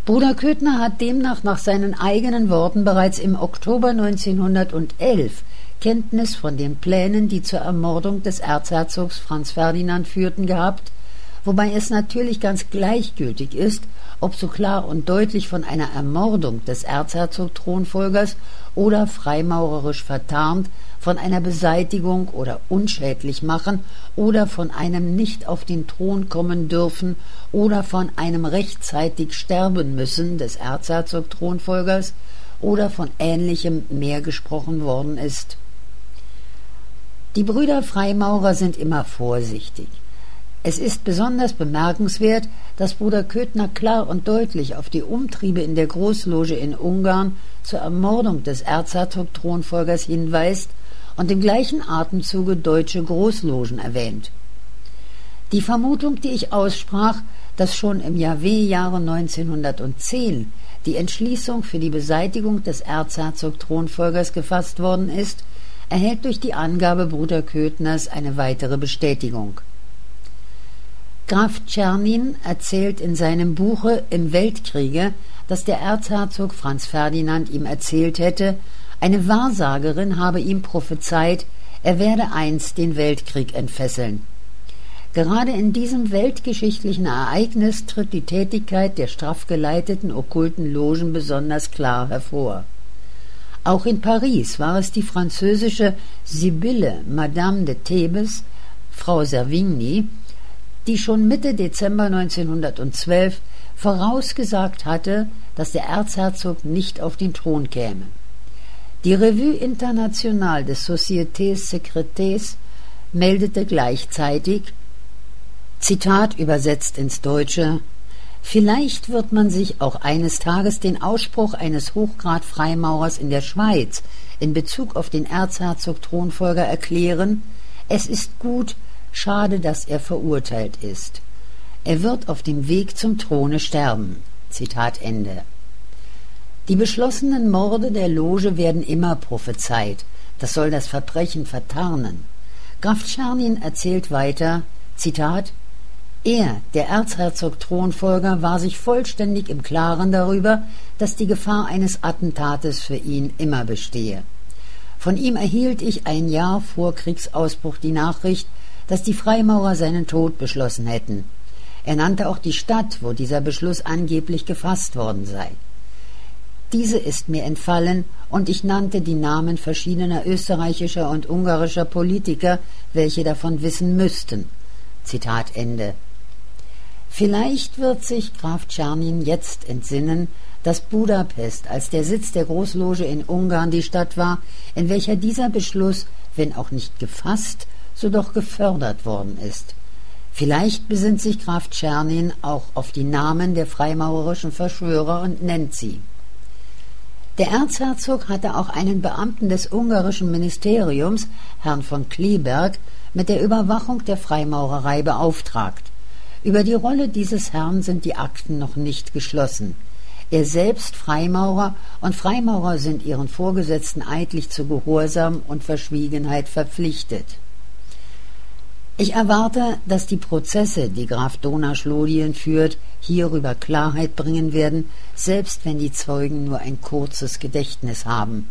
Bruder Köthner hat demnach nach seinen eigenen Worten bereits im Oktober 1911 Kenntnis von den Plänen, die zur Ermordung des Erzherzogs Franz Ferdinand führten, gehabt, wobei es natürlich ganz gleichgültig ist, ob so klar und deutlich von einer Ermordung des Erzherzog-Thronfolgers oder freimaurerisch vertarnt von einer Beseitigung oder unschädlich machen oder von einem nicht auf den Thron kommen dürfen oder von einem rechtzeitig sterben müssen des Erzherzog-Thronfolgers oder von Ähnlichem mehr gesprochen worden ist. Die Brüder Freimaurer sind immer vorsichtig. Es ist besonders bemerkenswert, dass Bruder Köthner klar und deutlich auf die Umtriebe in der Großloge in Ungarn zur Ermordung des Erzherzog-Thronfolgers hinweist und im gleichen Atemzuge deutsche Großlogen erwähnt. Die Vermutung, die ich aussprach, dass schon im Jahre 1910 die Entschließung für die Beseitigung des Erzherzog-Thronfolgers gefasst worden ist, erhält durch die Angabe Bruder Köthners eine weitere Bestätigung. Graf Czernin erzählt in seinem Buche Im Weltkriege, dass der Erzherzog Franz Ferdinand ihm erzählt hätte, eine Wahrsagerin habe ihm prophezeit, er werde einst den Weltkrieg entfesseln. Gerade in diesem weltgeschichtlichen Ereignis tritt die Tätigkeit der straff geleiteten okkulten Logen besonders klar hervor. Auch in Paris war es die französische Sibylle Madame de Thebes, Frau Servigny, die schon Mitte Dezember 1912 vorausgesagt hatte, dass der Erzherzog nicht auf den Thron käme. Die Revue Internationale des Sociétés Secrètes meldete gleichzeitig, Zitat übersetzt ins Deutsche: Vielleicht wird man sich auch eines Tages den Ausspruch eines Hochgrad-Freimaurers in der Schweiz in Bezug auf den Erzherzog-Thronfolger erklären, es ist gut, schade, dass er verurteilt ist. Er wird auf dem Weg zum Throne sterben. Zitat Ende. Die beschlossenen Morde der Loge werden immer prophezeit. Das soll das Verbrechen vertarnen. Graf Czernin erzählt weiter, Zitat, er, der Erzherzog-Thronfolger, war sich vollständig im Klaren darüber, dass die Gefahr eines Attentates für ihn immer bestehe. Von ihm erhielt ich ein Jahr vor Kriegsausbruch die Nachricht, dass die Freimaurer seinen Tod beschlossen hätten. Er nannte auch die Stadt, wo dieser Beschluss angeblich gefasst worden sei. Diese ist mir entfallen, und ich nannte die Namen verschiedener österreichischer und ungarischer Politiker, welche davon wissen müssten. Zitat Ende. Vielleicht wird sich Graf Czernin jetzt entsinnen, dass Budapest als der Sitz der Großloge in Ungarn die Stadt war, in welcher dieser Beschluss, wenn auch nicht gefasst, so doch gefördert worden ist. Vielleicht besinnt sich Graf Czernin auch auf die Namen der freimaurerischen Verschwörer und nennt sie. Der Erzherzog hatte auch einen Beamten des ungarischen Ministeriums, Herrn von Kleberg, mit der Überwachung der Freimaurerei beauftragt. Über die Rolle dieses Herrn sind die Akten noch nicht geschlossen. Er selbst Freimaurer, und Freimaurer sind ihren Vorgesetzten eidlich zu Gehorsam und Verschwiegenheit verpflichtet. Ich erwarte, dass die Prozesse, die Graf Dohna-Schlodien führt, hierüber Klarheit bringen werden, selbst wenn die Zeugen nur ein kurzes Gedächtnis haben.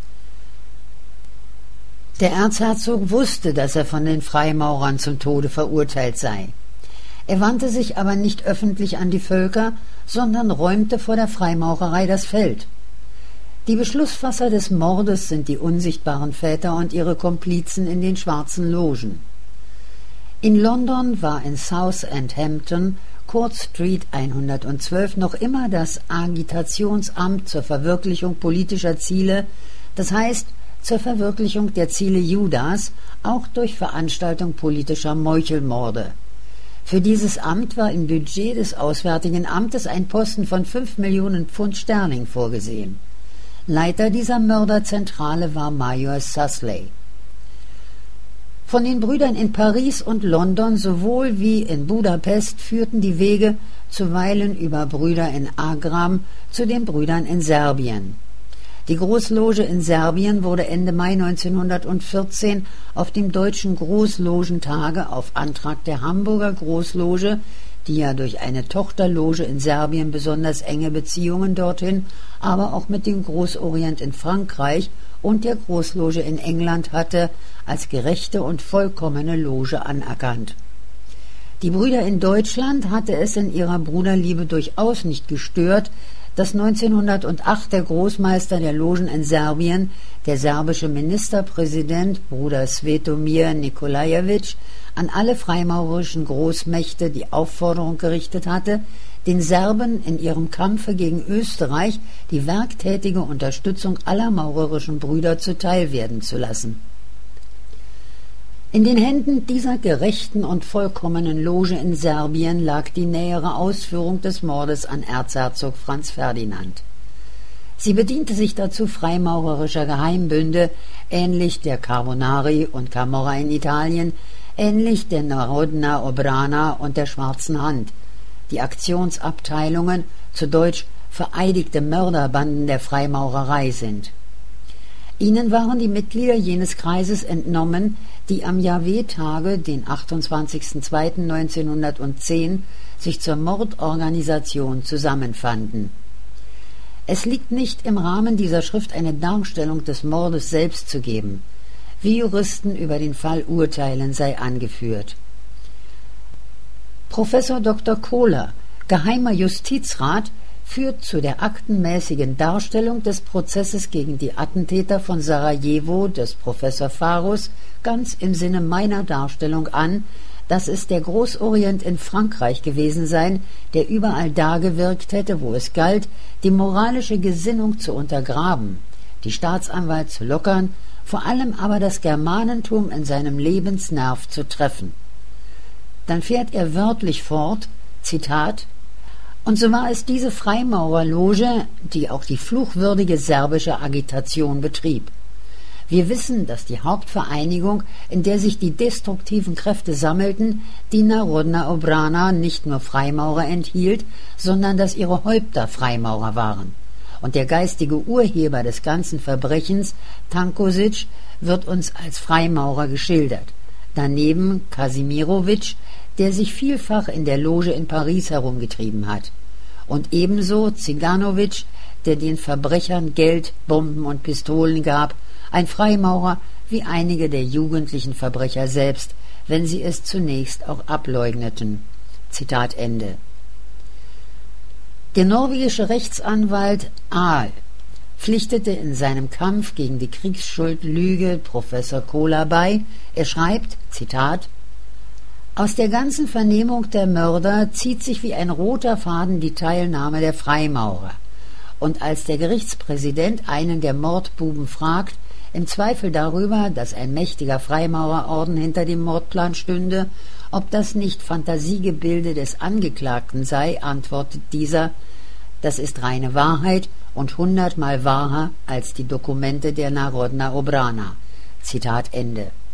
Der Erzherzog wusste, dass er von den Freimaurern zum Tode verurteilt sei. Er wandte sich aber nicht öffentlich an die Völker, sondern räumte vor der Freimaurerei das Feld. Die Beschlussfasser des Mordes sind die unsichtbaren Väter und ihre Komplizen in den schwarzen Logen. In London war in Southampton, Court Street 112, noch immer das Agitationsamt zur Verwirklichung politischer Ziele, das heißt zur Verwirklichung der Ziele Judas, auch durch Veranstaltung politischer Meuchelmorde. Für dieses Amt war im Budget des Auswärtigen Amtes ein Posten von 5 Millionen Pfund Sterling vorgesehen. Leiter dieser Mörderzentrale war Major Susley. Von den Brüdern in Paris und London sowohl wie in Budapest führten die Wege zuweilen über Brüder in Agram zu den Brüdern in Serbien. Die Großloge in Serbien wurde Ende Mai 1914 auf dem Deutschen Großlogentage auf Antrag der Hamburger Großloge, die ja durch eine Tochterloge in Serbien besonders enge Beziehungen dorthin, aber auch mit dem Großorient in Frankreich und der Großloge in England hatte, als gerechte und vollkommene Loge anerkannt. Die Brüder in Deutschland hatte es in ihrer Bruderliebe durchaus nicht gestört, dass 1908 der Großmeister der Logen in Serbien, der serbische Ministerpräsident Bruder Svetomir Nikolajewitsch, an alle freimaurerischen Großmächte die Aufforderung gerichtet hatte, den Serben in ihrem Kampfe gegen Österreich die werktätige Unterstützung aller maurerischen Brüder zuteil werden zu lassen. In den Händen dieser gerechten und vollkommenen Loge in Serbien lag die nähere Ausführung des Mordes an Erzherzog Franz Ferdinand. Sie bediente sich dazu freimaurerischer Geheimbünde, ähnlich der Carbonari und Camorra in Italien, ähnlich der Narodna Obrana und der Schwarzen Hand, die Aktionsabteilungen, zu Deutsch vereidigte Mörderbanden der Freimaurerei sind. Ihnen waren die Mitglieder jenes Kreises entnommen, die am Jahwe-Tage, den 28.02.1910, sich zur Mordorganisation zusammenfanden. Es liegt nicht im Rahmen dieser Schrift eine Darstellung des Mordes selbst zu geben. Wie Juristen über den Fall urteilen, sei angeführt. Professor Dr. Kohler, geheimer Justizrat, führt zu der aktenmäßigen Darstellung des Prozesses gegen die Attentäter von Sarajevo des Professor Farus ganz im Sinne meiner Darstellung an, dass es der Großorient in Frankreich gewesen sein, der überall da gewirkt hätte, wo es galt, die moralische Gesinnung zu untergraben, die Staatsanwalt zu lockern, vor allem aber das Germanentum in seinem Lebensnerv zu treffen. Dann fährt er wörtlich fort, Zitat: Und so war es diese Freimaurerloge, die auch die fluchwürdige serbische Agitation betrieb. Wir wissen, dass die Hauptvereinigung, in der sich die destruktiven Kräfte sammelten, die Narodna Obrana, nicht nur Freimaurer enthielt, sondern dass ihre Häupter Freimaurer waren. Und der geistige Urheber des ganzen Verbrechens, Tankosic, wird uns als Freimaurer geschildert. Daneben Kasimirowitsch, der sich vielfach in der Loge in Paris herumgetrieben hat. Und ebenso Ziganowitsch, der den Verbrechern Geld, Bomben und Pistolen gab, ein Freimaurer wie einige der jugendlichen Verbrecher selbst, wenn sie es zunächst auch ableugneten. Zitat Ende. Der norwegische Rechtsanwalt Ahl pflichtete in seinem Kampf gegen die Kriegsschuldlüge Professor Kohler bei. Er schreibt, Zitat: Aus der ganzen Vernehmung der Mörder zieht sich wie ein roter Faden die Teilnahme der Freimaurer. Und als der Gerichtspräsident einen der Mordbuben fragt, im Zweifel darüber, dass ein mächtiger Freimaurerorden hinter dem Mordplan stünde, ob das nicht Fantasiegebilde des Angeklagten sei, antwortet dieser: Das ist reine Wahrheit und 100-mal wahrer als die Dokumente der Narodna Obrana. Zitat Ende.